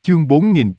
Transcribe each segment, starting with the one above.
Chương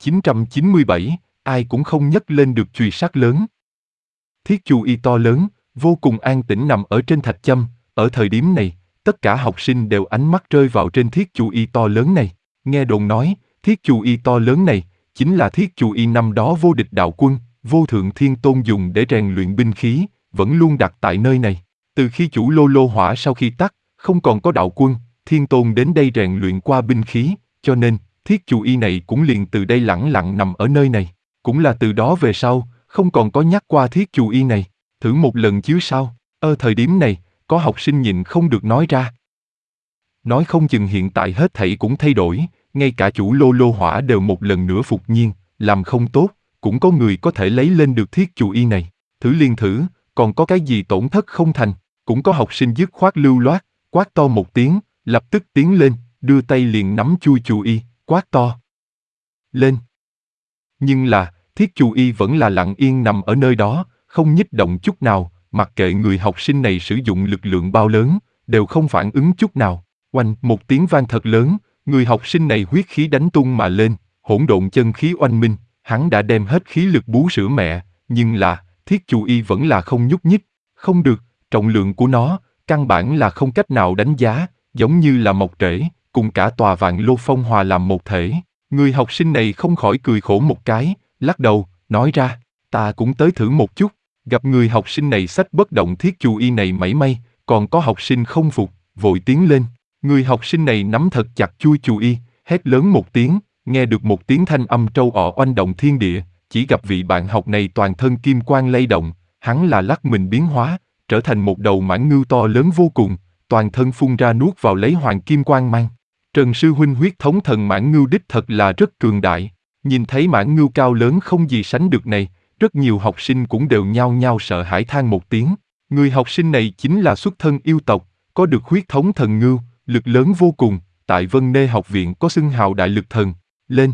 4997, ai cũng không nhấc lên được chùy sắt lớn. Thiết chù y to lớn, vô cùng an tĩnh nằm ở trên thạch châm. Ở thời điểm này, tất cả học sinh đều ánh mắt rơi vào trên thiết chù y to lớn này. Nghe đồn nói, thiết chù y to lớn này chính là thiết chù y năm đó vô địch đạo quân, vô thượng thiên tôn dùng để rèn luyện binh khí, vẫn luôn đặt tại nơi này. Từ khi chủ lô lô hỏa sau khi tắt, không còn có đạo quân, thiên tôn đến đây rèn luyện qua binh khí, cho nên thiết chù y này cũng liền từ đây lẳng lặng nằm ở nơi này. Cũng là từ đó về sau, không còn có nhắc qua thiết chù y này. Thử một lần chứ sao? Thời điểm này, có học sinh nhịn không được nói ra. Nói không chừng hiện tại hết thảy cũng thay đổi, ngay cả chủ lô lô hỏa đều một lần nữa phục nhiên, làm không tốt, cũng có người có thể lấy lên được thiết chù y này. Thử liền thử, còn có cái gì tổn thất không thành. Cũng có học sinh dứt khoát lưu loát, quát to một tiếng, lập tức tiến lên, đưa tay liền nắm chui chù y, quát to lên. Nhưng là, thiết chù y vẫn là lặng yên nằm ở nơi đó, không nhích động chút nào, mặc kệ người học sinh này sử dụng lực lượng bao lớn, đều không phản ứng chút nào. Oanh, một tiếng vang thật lớn, người học sinh này huyết khí đánh tung mà lên, hỗn độn chân khí oanh minh, hắn đã đem hết khí lực bú sữa mẹ, nhưng là, thiết chù y vẫn là không nhúc nhích, không được, trọng lượng của nó, căn bản là không cách nào đánh giá, giống như là mọc rễ, cùng cả tòa vạn lô phong hòa làm một thể. Người học sinh này không khỏi cười khổ một cái, lắc đầu, nói ra, ta cũng tới thử một chút. Gặp người học sinh này xách bất động thiết chù y này mảy may, còn có học sinh không phục, vội tiến lên. Người học sinh này nắm thật chặt chui chù y, hét lớn một tiếng, nghe được một tiếng thanh âm trâu ọ oanh động thiên địa, chỉ gặp vị bạn học này toàn thân kim quang lay động, hắn là lắc mình biến hóa, trở thành một đầu mãng ngưu to lớn vô cùng, toàn thân phun ra nuốt vào lấy hoàng kim quang mang. Trần sư huynh huyết thống thần mãng ngưu đích thật là rất cường đại. Nhìn thấy mãng ngưu cao lớn không gì sánh được này, rất nhiều học sinh cũng đều nhao nhao sợ hãi than một tiếng. Người học sinh này chính là xuất thân yêu tộc, có được huyết thống thần ngưu, lực lớn vô cùng, tại Vân Nê học viện có xưng hào đại lực thần. Lên!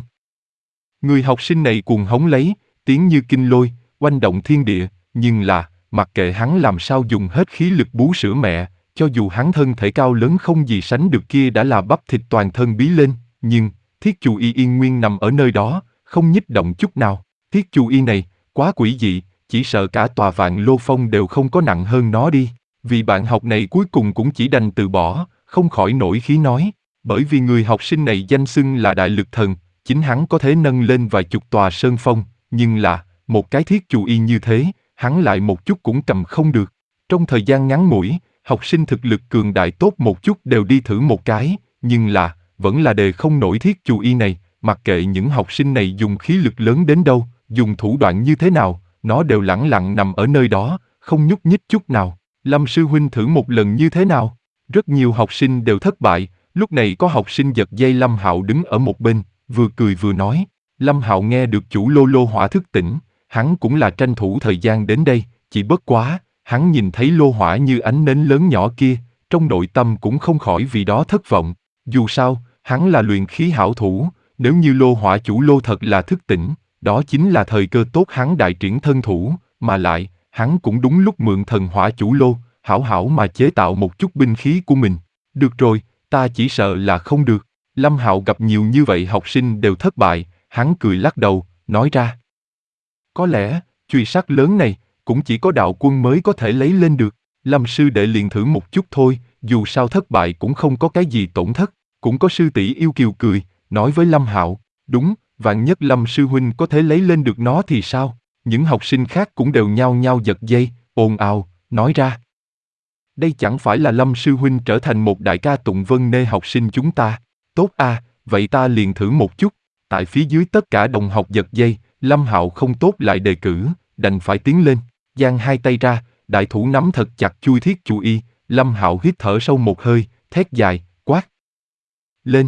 Người học sinh này cuồng hống lấy, tiếng như kinh lôi, oanh động thiên địa, nhưng là, mặc kệ hắn làm sao dùng hết khí lực bú sữa mẹ, cho dù hắn thân thể cao lớn không gì sánh được kia đã là bắp thịt toàn thân bí lên, nhưng, thiết chù y yên nguyên nằm ở nơi đó, không nhích động chút nào. Thiết chù y này, quá quỷ dị, chỉ sợ cả tòa vạn lô phong đều không có nặng hơn nó đi. Vì bạn học này cuối cùng cũng chỉ đành từ bỏ, không khỏi nổi khí nói. Bởi vì người học sinh này danh xưng là đại lực thần, chính hắn có thể nâng lên vài chục tòa sơn phong, nhưng là, một cái thiết chù y như thế, hắn lại một chút cũng cầm không được. Trong thời gian ngắn ngủi, học sinh thực lực cường đại tốt một chút đều đi thử một cái, nhưng là, vẫn là đề không nổi thiết chù y này, mặc kệ những học sinh này dùng khí lực lớn đến đâu, dùng thủ đoạn như thế nào, nó đều lẳng lặng nằm ở nơi đó, không nhúc nhích chút nào. Lâm sư huynh thử một lần như thế nào? Rất nhiều học sinh đều thất bại, lúc này có học sinh giật dây Lâm Hạo đứng ở một bên, vừa cười vừa nói. Lâm Hạo nghe được chủ lô lô hỏa thức tỉnh, hắn cũng là tranh thủ thời gian đến đây, chỉ bất quá, hắn nhìn thấy lô hỏa như ánh nến lớn nhỏ kia, trong nội tâm cũng không khỏi vì đó thất vọng. Dù sao, hắn là luyện khí hảo thủ, nếu như lô hỏa chủ lô thật là thức tỉnh, đó chính là thời cơ tốt hắn đại triển thân thủ, mà lại, hắn cũng đúng lúc mượn thần hỏa chủ lô, hảo hảo mà chế tạo một chút binh khí của mình. Được rồi, ta chỉ sợ là không được. Lâm Hạo gặp nhiều như vậy học sinh đều thất bại, hắn cười lắc đầu, nói ra. Có lẽ, chùy sắt lớn này, cũng chỉ có đạo quân mới có thể lấy lên được. Lâm sư đệ liền thử một chút thôi, dù sao thất bại cũng không có cái gì tổn thất. Cũng có sư tỷ yêu kiều cười, nói với Lâm Hạo, đúng, vạn nhất Lâm sư huynh có thể lấy lên được nó thì sao? Những học sinh khác cũng đều nhao nhao giật dây, ồn ào, nói ra. Đây chẳng phải là Lâm sư huynh trở thành một đại ca tụng Vân Nê học sinh chúng ta. Tốt à, vậy ta liền thử một chút. Tại phía dưới tất cả đồng học giật dây, Lâm Hạo không tốt lại đề cử, đành phải tiến lên, giang hai tay ra, đại thủ nắm thật chặt chui thiết chù y. Lâm Hạo hít thở sâu một hơi, thét dài, quát lên.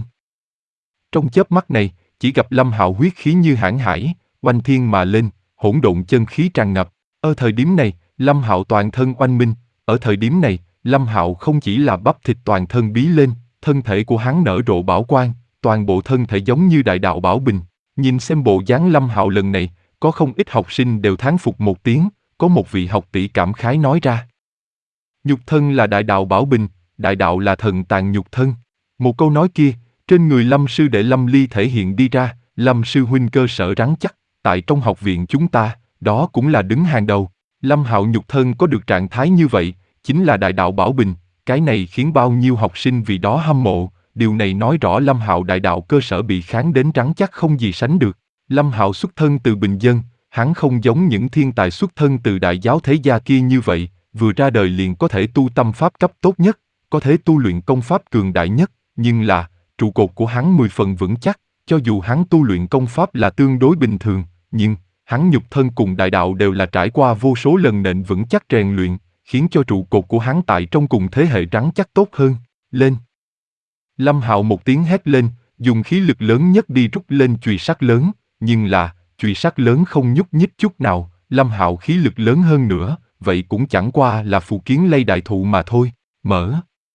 Trong chớp mắt này, chỉ gặp Lâm Hạo huyết khí như hãn hải, oanh thiên mà lên, hỗn độn chân khí tràn ngập. Ở thời điểm này, Lâm Hạo toàn thân oanh minh. Ở thời điểm này, Lâm Hạo không chỉ là bắp thịt toàn thân bí lên, thân thể của hắn nở rộ bảo quang, toàn bộ thân thể giống như đại đạo bảo bình. Nhìn xem bộ dáng Lâm Hạo lần này, có không ít học sinh đều thán phục một tiếng, có một vị học tỷ cảm khái nói ra. Nhục thân là đại đạo bảo bình, đại đạo là thần tàn nhục thân. Một câu nói kia, trên người Lâm sư đệ Lâm Ly thể hiện đi ra, Lâm sư huynh cơ sở rắn chắc, tại trong học viện chúng ta, đó cũng là đứng hàng đầu. Lâm Hạo nhục thân có được trạng thái như vậy, chính là đại đạo bảo bình, cái này khiến bao nhiêu học sinh vì đó hâm mộ, điều này nói rõ Lâm Hạo đại đạo cơ sở bị kháng đến rắn chắc không gì sánh được. Lâm Hạo xuất thân từ bình dân, hắn không giống những thiên tài xuất thân từ đại giáo thế gia kia như vậy, vừa ra đời liền có thể tu tâm pháp cấp tốt nhất, có thể tu luyện công pháp cường đại nhất, nhưng là, trụ cột của hắn 10 phần vững chắc, cho dù hắn tu luyện công pháp là tương đối bình thường, nhưng hắn nhục thân cùng đại đạo đều là trải qua vô số lần nện vững chắc rèn luyện, khiến cho trụ cột của hắn tại trong cùng thế hệ rắn chắc tốt hơn. Lên! Lâm Hạo một tiếng hét lên, dùng khí lực lớn nhất đi rút lên chùy sắt lớn, nhưng là, chùy sắt lớn không nhúc nhích chút nào, Lâm Hạo khí lực lớn hơn nữa, vậy cũng chẳng qua là phù kiến lay đại thụ mà thôi, mở.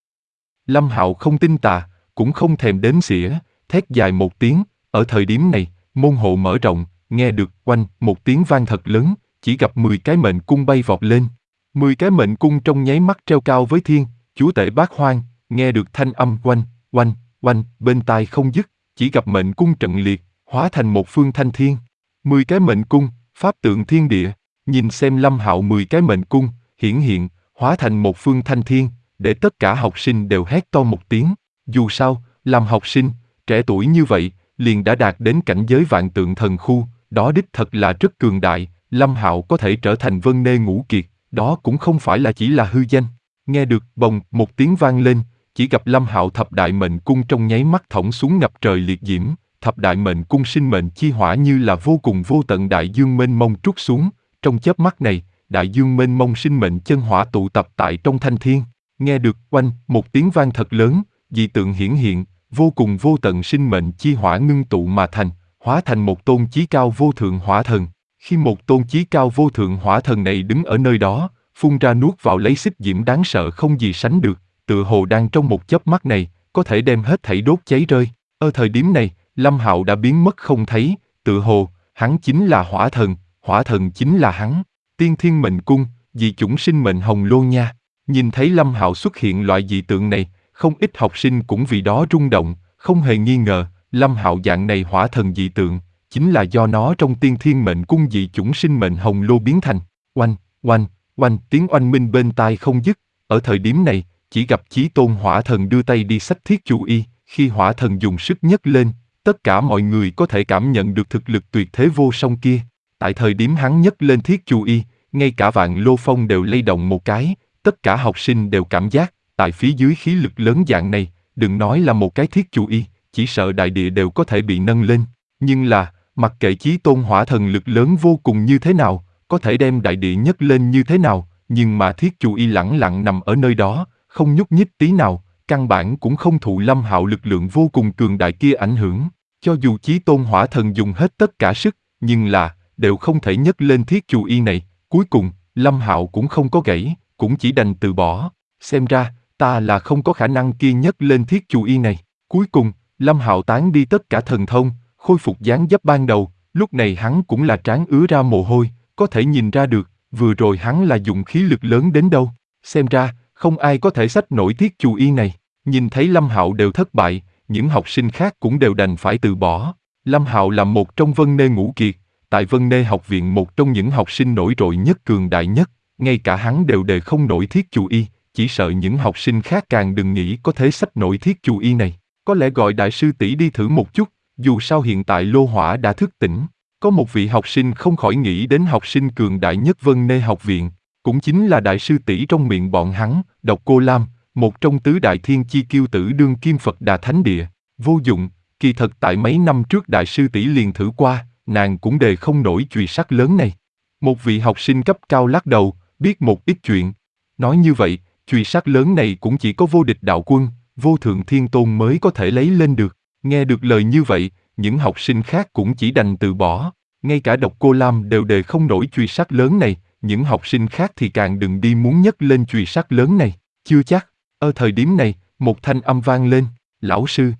Lâm Hạo không tin tà, cũng không thèm đếm xỉa, thét dài một tiếng, ở thời điểm này, môn hộ mở rộng, nghe được oanh một tiếng vang thật lớn, chỉ gặp 10 cái mệnh cung bay vọt lên. 10 cái mệnh cung trong nháy mắt treo cao với thiên, chúa tể bát hoang, nghe được thanh âm oanh, oanh, oanh, bên tai không dứt, chỉ gặp mệnh cung trận liệt, hóa thành một phương thanh thiên. 10 cái mệnh cung, pháp tượng thiên địa, nhìn xem Lâm Hạo 10 cái mệnh cung, hiển hiện, hóa thành một phương thanh thiên, để tất cả học sinh đều hét to một tiếng. Dù sao, làm học sinh, trẻ tuổi như vậy, liền đã đạt đến cảnh giới vạn tượng thần khu, đó đích thật là rất cường đại, Lâm Hạo có thể trở thành Vân Nê Ngũ Kiệt, đó cũng không phải là chỉ là hư danh. Nghe được bồng một tiếng vang lên, chỉ gặp Lâm Hạo thập đại mệnh cung trong nháy mắt thõng xuống ngập trời liệt diễm, thập đại mệnh cung sinh mệnh chi hỏa như là vô cùng vô tận đại dương mênh mông trút xuống, trong chớp mắt này, đại dương mênh mông sinh mệnh chân hỏa tụ tập tại trong thanh thiên. Nghe được oanh một tiếng vang thật lớn, dị tượng hiển hiện, vô cùng vô tận sinh mệnh chi hỏa ngưng tụ mà thành, hóa thành một tôn chí cao vô thượng hỏa thần. Khi một tôn chí cao vô thượng hỏa thần này đứng ở nơi đó, phun ra nuốt vào lấy xích diễm đáng sợ không gì sánh được, tựa hồ đang trong một chớp mắt này, có thể đem hết thảy đốt cháy rơi. Ở thời điểm này, Lâm Hạo đã biến mất không thấy, tựa hồ, hắn chính là hỏa thần chính là hắn. Tiên thiên mệnh cung, dị chủng sinh mệnh hồng lô nha. Nhìn thấy Lâm Hạo xuất hiện loại dị tượng này, không ít học sinh cũng vì đó rung động, không hề nghi ngờ, Lâm Hạo dạng này hỏa thần dị tượng, chính là do nó trong tiên thiên mệnh cung dị chủng sinh mệnh hồng lô biến thành. Oanh, oanh, oanh, tiếng oanh minh bên tai không dứt, ở thời điểm này, chỉ gặp Chí Tôn hỏa thần đưa tay đi xách thiết chu y, khi hỏa thần dùng sức nhấc lên, tất cả mọi người có thể cảm nhận được thực lực tuyệt thế vô song kia. Tại thời điểm hắn nhấc lên thiết chu y, ngay cả vạn lô phong đều lay động một cái, tất cả học sinh đều cảm giác, tại phía dưới khí lực lớn dạng này, đừng nói là một cái thiết chu y, chỉ sợ đại địa đều có thể bị nâng lên. Nhưng là, mặc kệ Chí Tôn hỏa thần lực lớn vô cùng như thế nào, có thể đem đại địa nhấc lên như thế nào, nhưng mà thiết chu y lẳng lặng nằm ở nơi đó, không nhúc nhích tí nào, căn bản cũng không thụ Lâm Hạo lực lượng vô cùng cường đại kia ảnh hưởng. Cho dù Chí Tôn hỏa thần dùng hết tất cả sức, nhưng là, đều không thể nhấc lên thiết chu y này, cuối cùng, Lâm Hạo cũng không có gãy, cũng chỉ đành từ bỏ. Xem ra, ta là không có khả năng kia nhấc lên thiết chu y này. Cuối cùng, Lâm Hạo tán đi tất cả thần thông, khôi phục dáng dấp ban đầu, lúc này hắn cũng là trán ứa ra mồ hôi, có thể nhìn ra được, vừa rồi hắn là dùng khí lực lớn đến đâu. Xem ra, không ai có thể xách nổi thiết chu y này. Nhìn thấy Lâm Hạo đều thất bại, những học sinh khác cũng đều đành phải từ bỏ. Lâm Hạo là một trong Vân Nê Ngũ Kiệt, tại Vân Nê học viện một trong những học sinh nổi trội nhất cường đại nhất, ngay cả hắn đều đề không nổi thiết chu y, chỉ sợ những học sinh khác càng đừng nghĩ có thể xách nổi thiết chu y này. Có lẽ gọi đại sư tỷ đi thử một chút, dù sao hiện tại lô hỏa đã thức tỉnh. Có một vị học sinh không khỏi nghĩ đến học sinh cường đại nhất Vân Nê học viện, cũng chính là đại sư tỷ trong miệng bọn hắn, Độc Cô Lam, một trong tứ đại thiên chi kiêu tử đương kim Phật Đà Thánh Địa. Vô dụng, kỳ thật tại mấy năm trước đại sư tỷ liền thử qua, nàng cũng đề không nổi chùy sắt lớn này. Một vị học sinh cấp cao lắc đầu, biết một ít chuyện. Nói như vậy, chùy sắt lớn này cũng chỉ có vô địch đạo quân, vô thượng thiên tôn mới có thể lấy lên được. Nghe được lời như vậy, những học sinh khác cũng chỉ đành từ bỏ. Ngay cả Độc Cô Lam đều đề không nổi chùy sắt lớn này, những học sinh khác thì càng đừng đi muốn nhấc lên chùy sắt lớn này. Chưa chắc, ở thời điểm này, một thanh âm vang lên, lão sư.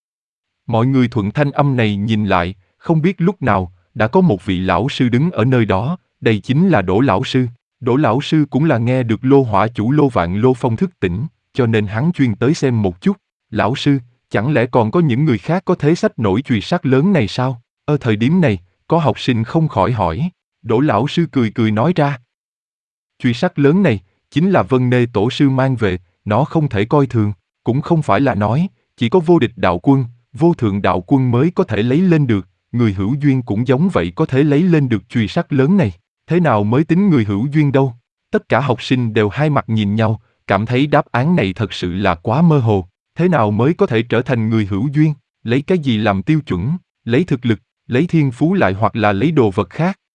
Mọi người thuận thanh âm này nhìn lại, không biết lúc nào, đã có một vị lão sư đứng ở nơi đó, đây chính là Đỗ lão sư. Đỗ lão sư cũng là nghe được lô hỏa chủ Lô Vạn Lô Phong thức tỉnh, cho nên hắn chuyên tới xem một chút. Lão sư, chẳng lẽ còn có những người khác có thế xách nổi chùy sắt lớn này sao? Ở thời điểm này, có học sinh không khỏi hỏi. Đỗ lão sư cười cười nói ra. Chùy sắt lớn này, chính là Vân Nê tổ sư mang về, nó không thể coi thường, cũng không phải là nói, chỉ có vô địch đạo quân, vô thượng đạo quân mới có thể lấy lên được, người hữu duyên cũng giống vậy có thể lấy lên được chùy sắt lớn này, thế nào mới tính người hữu duyên đâu? Tất cả học sinh đều hai mặt nhìn nhau, cảm thấy đáp án này thật sự là quá mơ hồ, thế nào mới có thể trở thành người hữu duyên, lấy cái gì làm tiêu chuẩn, lấy thực lực, lấy thiên phú lại hoặc là lấy đồ vật khác?